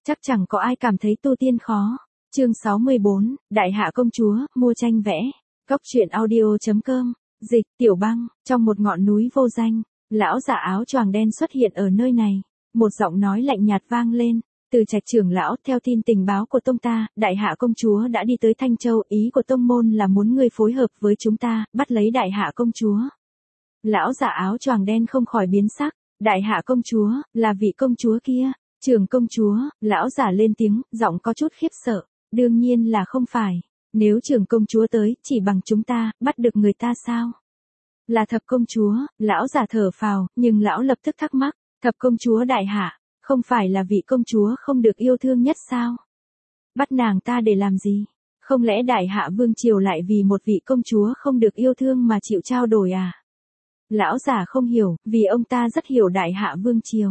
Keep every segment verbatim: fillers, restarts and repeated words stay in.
Chắc chẳng có ai cảm thấy tu tiên khó. Chương sáu mươi bốn, Đại Hạ Công Chúa, mua tranh vẽ. Cốc truyện audio.com, dịch, Tiểu Băng, trong một ngọn núi vô danh, lão giả áo choàng đen xuất hiện ở nơi này. Một giọng nói lạnh nhạt vang lên, từ Trạch trưởng lão, theo tin tình báo của tông ta, Đại Hạ Công Chúa đã đi tới Thanh Châu, ý của tông môn là muốn ngươi phối hợp với chúng ta, bắt lấy Đại Hạ Công Chúa. Lão giả áo choàng đen không khỏi biến sắc, Đại Hạ Công Chúa, là vị công chúa kia, Trưởng công chúa, lão giả lên tiếng, giọng có chút khiếp sợ, đương nhiên là không phải, nếu trưởng công chúa tới, chỉ bằng chúng ta, bắt được người ta sao? Là thập công chúa, lão giả thở phào, nhưng lão lập tức thắc mắc, thập công chúa Đại Hạ, không phải là vị công chúa không được yêu thương nhất sao? Bắt nàng ta để làm gì? Không lẽ Đại Hạ Vương Triều lại vì một vị công chúa không được yêu thương mà chịu trao đổi à? Lão giả không hiểu, vì ông ta rất hiểu Đại Hạ Vương Triều.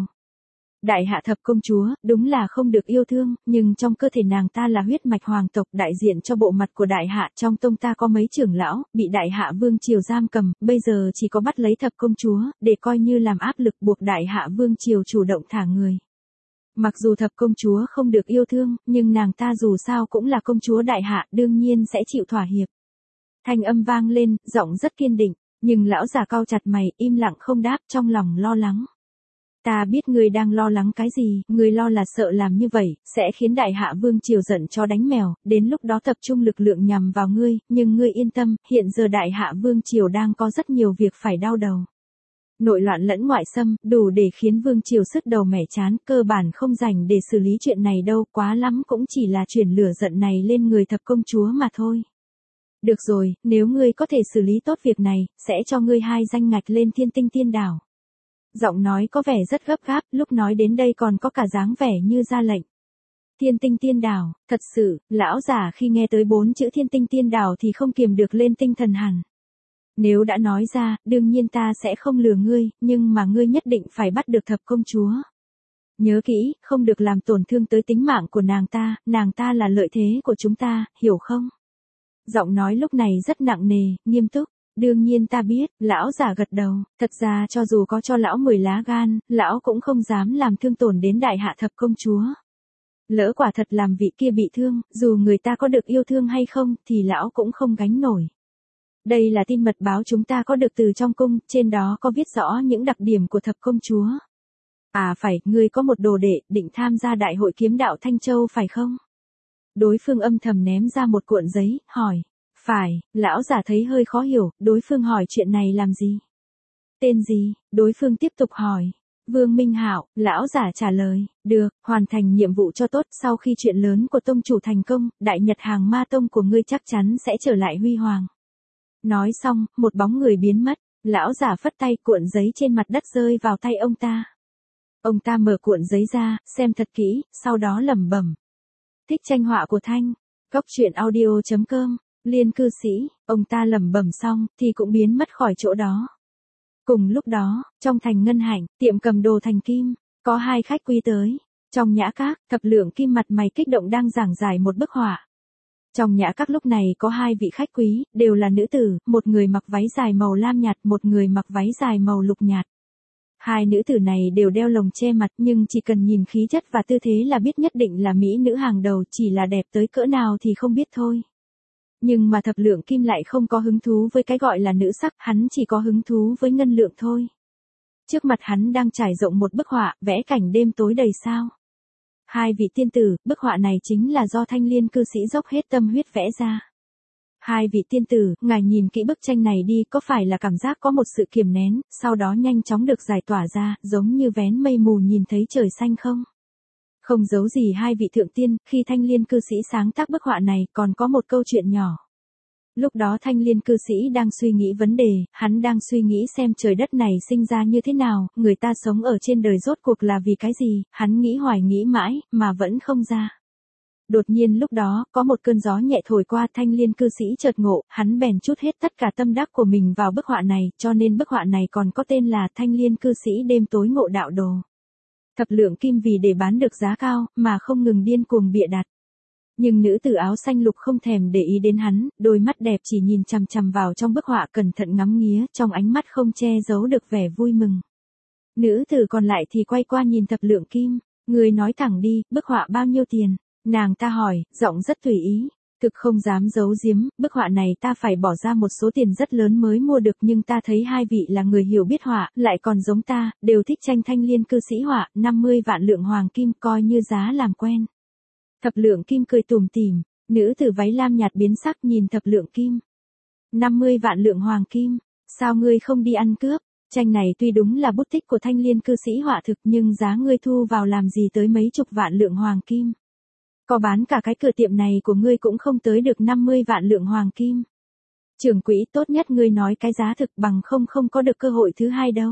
Đại Hạ thập công chúa, đúng là không được yêu thương, nhưng trong cơ thể nàng ta là huyết mạch hoàng tộc đại diện cho bộ mặt của Đại Hạ. Trong tông ta có mấy trưởng lão, bị Đại Hạ Vương Triều giam cầm, bây giờ chỉ có bắt lấy thập công chúa, để coi như làm áp lực buộc Đại Hạ Vương Triều chủ động thả người. Mặc dù thập công chúa không được yêu thương, nhưng nàng ta dù sao cũng là công chúa Đại Hạ, đương nhiên sẽ chịu thỏa hiệp. Thanh âm vang lên, giọng rất kiên định, nhưng lão già cau chặt mày, im lặng không đáp, trong lòng lo lắng. Ta biết ngươi đang lo lắng cái gì, ngươi lo là sợ làm như vậy, sẽ khiến Đại Hạ Vương Triều giận chó đánh mèo, đến lúc đó tập trung lực lượng nhằm vào ngươi, nhưng ngươi yên tâm, hiện giờ Đại Hạ Vương Triều đang có rất nhiều việc phải đau đầu. Nội loạn lẫn ngoại xâm, đủ để khiến Vương Triều sứt đầu mẻ chán, cơ bản không rảnh để xử lý chuyện này đâu, quá lắm cũng chỉ là chuyển lửa giận này lên người thập công chúa mà thôi. Được rồi, nếu ngươi có thể xử lý tốt việc này, sẽ cho ngươi hai danh ngạch lên Thiên Tinh Tiên Đảo. Giọng nói có vẻ rất gấp gáp, lúc nói đến đây còn có cả dáng vẻ như ra lệnh. Thiên Tinh Tiên Đảo, thật sự, lão giả khi nghe tới bốn chữ Thiên Tinh Tiên Đảo thì không kiềm được lên tinh thần hẳn. Nếu đã nói ra, đương nhiên ta sẽ không lừa ngươi, nhưng mà ngươi nhất định phải bắt được thập công chúa. Nhớ kỹ, không được làm tổn thương tới tính mạng của nàng ta, nàng ta là lợi thế của chúng ta, hiểu không? Giọng nói lúc này rất nặng nề, nghiêm túc. Đương nhiên ta biết, lão giả gật đầu, thật ra cho dù có cho lão mười lá gan, lão cũng không dám làm thương tổn đến Đại Hạ thập công chúa. Lỡ quả thật làm vị kia bị thương, dù người ta có được yêu thương hay không, thì lão cũng không gánh nổi. Đây là tin mật báo chúng ta có được từ trong cung, trên đó có viết rõ những đặc điểm của thập công chúa. À phải, ngươi có một đồ đệ, định tham gia đại hội kiếm đạo Thanh Châu phải không? Đối phương âm thầm ném ra một cuộn giấy, hỏi. Phải, lão giả thấy hơi khó hiểu, đối phương hỏi chuyện này làm gì? Tên gì? Đối phương tiếp tục hỏi. Vương Minh Hạo, lão giả trả lời, được, hoàn thành nhiệm vụ cho tốt, sau khi chuyện lớn của tông chủ thành công, Đại Nhật Hàng Ma Tông của ngươi chắc chắn sẽ trở lại huy hoàng. Nói xong, một bóng người biến mất, lão giả phất tay, cuộn giấy trên mặt đất rơi vào tay ông ta. Ông ta mở cuộn giấy ra, xem thật kỹ, sau đó lẩm bẩm. Thích tranh họa của Thanh, cốc truyện audio.com. Liên cư sĩ, ông ta lẩm bẩm xong, thì cũng biến mất khỏi chỗ đó. Cùng lúc đó, trong thành Ngân Hạnh, tiệm cầm đồ Thành Kim, có hai khách quý tới. Trong nhã các, Thập Lượng Kim mặt mày kích động đang giảng giải một bức họa. Trong nhã các lúc này có hai vị khách quý, đều là nữ tử, một người mặc váy dài màu lam nhạt, một người mặc váy dài màu lục nhạt. Hai nữ tử này đều đeo lồng che mặt, nhưng chỉ cần nhìn khí chất và tư thế là biết nhất định là mỹ nữ hàng đầu, chỉ là đẹp tới cỡ nào thì không biết thôi. Nhưng mà Thập Lượng Kim lại không có hứng thú với cái gọi là nữ sắc, hắn chỉ có hứng thú với ngân lượng thôi. Trước mặt hắn đang trải rộng một bức họa, vẽ cảnh đêm tối đầy sao. Hai vị tiên tử, bức họa này chính là do Thanh Liên cư sĩ dốc hết tâm huyết vẽ ra. Hai vị tiên tử, ngài nhìn kỹ bức tranh này đi, có phải là cảm giác có một sự kiềm nén, sau đó nhanh chóng được giải tỏa ra, giống như vén mây mù nhìn thấy trời xanh không? Không giấu gì hai vị thượng tiên, khi Thanh Liên cư sĩ sáng tác bức họa này còn có một câu chuyện nhỏ. Lúc đó Thanh Liên cư sĩ đang suy nghĩ vấn đề, hắn đang suy nghĩ xem trời đất này sinh ra như thế nào, người ta sống ở trên đời rốt cuộc là vì cái gì, hắn nghĩ hoài nghĩ mãi, mà vẫn không ra. Đột nhiên lúc đó, có một cơn gió nhẹ thổi qua, Thanh Liên cư sĩ chợt ngộ, hắn bèn trút hết tất cả tâm đắc của mình vào bức họa này, cho nên bức họa này còn có tên là Thanh Liên cư sĩ đêm tối ngộ đạo đồ. Thập Lượng Kim vì để bán được giá cao, mà không ngừng điên cuồng bịa đặt. Nhưng nữ tử áo xanh lục không thèm để ý đến hắn, đôi mắt đẹp chỉ nhìn chằm chằm vào trong bức họa, cẩn thận ngắm nghía, trong ánh mắt không che giấu được vẻ vui mừng. Nữ tử còn lại thì quay qua nhìn Thập Lượng Kim, Ngươi nói thẳng đi, bức họa bao nhiêu tiền? Nàng ta hỏi, giọng rất tùy ý. Thực không dám giấu giếm, bức họa này ta phải bỏ ra một số tiền rất lớn mới mua được, nhưng ta thấy hai vị là người hiểu biết họa, lại còn giống ta, đều thích tranh thanh liên cư sĩ họa, năm mươi vạn lượng hoàng kim coi như giá làm quen. Thập lượng kim cười tủm tỉm, nữ tử váy lam nhạt biến sắc nhìn thập lượng kim. năm mươi vạn lượng hoàng kim, sao ngươi không đi ăn cướp? Tranh này tuy đúng là bút tích của thanh liên cư sĩ họa thực, nhưng giá ngươi thu vào làm gì tới mấy chục vạn lượng hoàng kim. Có bán cả cái cửa tiệm này của ngươi cũng không tới được năm mươi vạn lượng hoàng kim. Trưởng quỹ, tốt nhất ngươi nói cái giá thực, bằng không không có được cơ hội thứ hai đâu.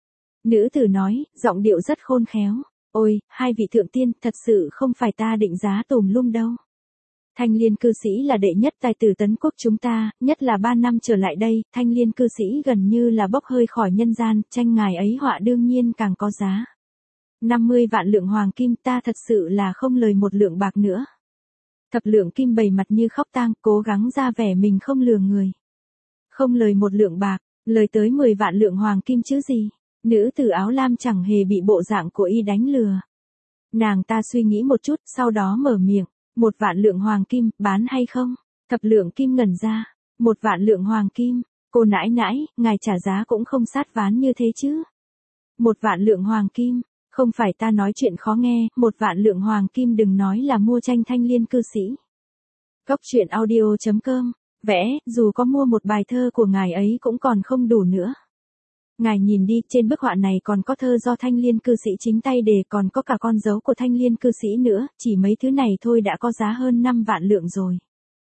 Nữ tử nói, giọng điệu rất khôn khéo. Ôi, hai vị thượng tiên, thật sự không phải ta định giá tùm lum đâu. Thanh liên cư sĩ là đệ nhất tài tử Tấn Quốc chúng ta, nhất là ba năm trở lại đây, thanh liên cư sĩ gần như là bốc hơi khỏi nhân gian, tranh ngài ấy họa đương nhiên càng có giá. năm mươi vạn lượng hoàng kim, ta thật sự là không lời một lượng bạc nữa. Thập lượng kim bày mặt như khóc tang, cố gắng ra vẻ mình không lừa người. Không lời một lượng bạc, lời tới mười vạn lượng hoàng kim chứ gì. Nữ tử áo lam chẳng hề bị bộ dạng của y đánh lừa. Nàng ta suy nghĩ một chút, sau đó mở miệng. Một vạn lượng hoàng kim, bán hay không? Thập lượng kim ngẩn ra. Một vạn lượng hoàng kim, cô nãi nãi, ngài trả giá cũng không sát ván như thế chứ. Một vạn lượng hoàng kim, không phải ta nói chuyện khó nghe, một vạn lượng hoàng kim đừng nói là mua tranh thanh liên cư sĩ. Góc truyện audio chấm com, vẽ, dù có mua một bài thơ của ngài ấy cũng còn không đủ nữa. Ngài nhìn đi, trên bức họa này còn có thơ do thanh liên cư sĩ chính tay đề, còn có cả con dấu của thanh liên cư sĩ nữa, chỉ mấy thứ này thôi đã có giá hơn năm vạn lượng rồi.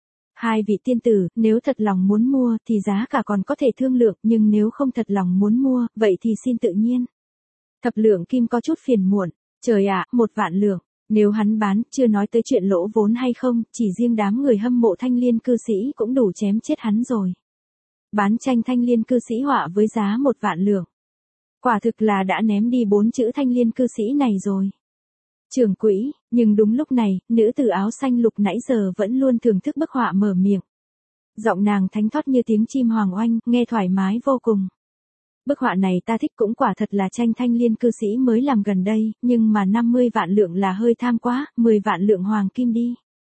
Hai vị tiên tử, nếu thật lòng muốn mua thì giá cả còn có thể thương lượng, nhưng nếu không thật lòng muốn mua, vậy thì xin tự nhiên. Thập lượng kim có chút phiền muộn, trời ạ, một vạn lượng, nếu hắn bán, chưa nói tới chuyện lỗ vốn hay không, chỉ riêng đám người hâm mộ thanh liên cư sĩ cũng đủ chém chết hắn rồi. Bán tranh thanh liên cư sĩ họa với giá một vạn lượng. Quả thực là đã ném đi bốn chữ thanh liên cư sĩ này rồi. Trưởng quỹ, nhưng đúng lúc này, nữ tử áo xanh lục nãy giờ vẫn luôn thưởng thức bức họa mở miệng. Giọng nàng thánh thót như tiếng chim hoàng oanh, nghe thoải mái vô cùng. Bức họa này ta thích, cũng quả thật là tranh thanh liên cư sĩ mới làm gần đây, nhưng mà năm mươi vạn lượng là hơi tham quá, mười vạn lượng hoàng kim đi.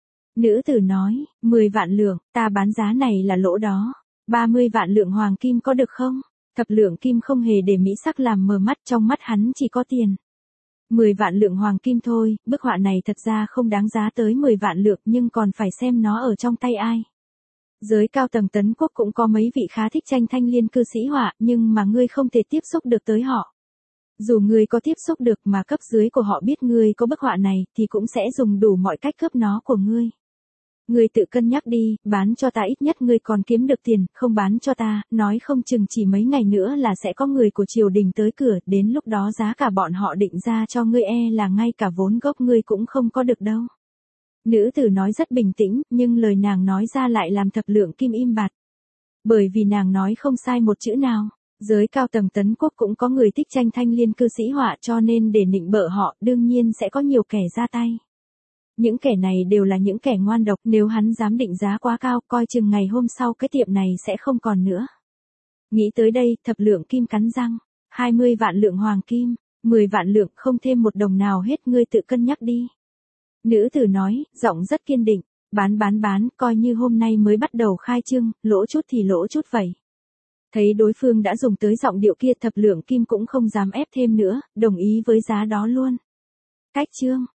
Nữ tử nói, mười vạn lượng, ta bán giá này là lỗ đó. ba mươi vạn lượng hoàng kim có được không? Thập lượng kim không hề để mỹ sắc làm mờ mắt, trong mắt hắn chỉ có tiền. mười vạn lượng hoàng kim thôi, bức họa này thật ra không đáng giá tới mười vạn lượng, nhưng còn phải xem nó ở trong tay ai. Giới cao tầng Tấn Quốc cũng có mấy vị khá thích tranh thanh liên cư sĩ họa, nhưng mà ngươi không thể tiếp xúc được tới họ. Dù ngươi có tiếp xúc được mà cấp dưới của họ biết ngươi có bức họa này, thì cũng sẽ dùng đủ mọi cách cướp nó của ngươi. Ngươi tự cân nhắc đi, bán cho ta ít nhất ngươi còn kiếm được tiền, không bán cho ta, nói không chừng chỉ mấy ngày nữa là sẽ có người của triều đình tới cửa, đến lúc đó giá cả bọn họ định ra cho ngươi e là ngay cả vốn gốc ngươi cũng không có được đâu. Nữ tử nói rất bình tĩnh, nhưng lời nàng nói ra lại làm thập lượng kim im bặt. Bởi vì nàng nói không sai một chữ nào. Giới cao tầng Tấn Quốc cũng có người thích tranh thanh liên cư sĩ họa, cho nên để nịnh bợ họ, đương nhiên sẽ có nhiều kẻ ra tay. Những kẻ này đều là những kẻ ngoan độc, nếu hắn dám định giá quá cao, coi chừng ngày hôm sau cái tiệm này sẽ không còn nữa. Nghĩ tới đây, thập lượng kim cắn răng. hai mươi vạn lượng hoàng kim, mười vạn lượng, không thêm một đồng nào hết, ngươi tự cân nhắc đi. Nữ tử nói, giọng rất kiên định, bán bán bán, coi như hôm nay mới bắt đầu khai trương, lỗ chút thì lỗ chút vậy. Thấy đối phương đã dùng tới giọng điệu kia, thập lượng kim cũng không dám ép thêm nữa, đồng ý với giá đó luôn. Cách chương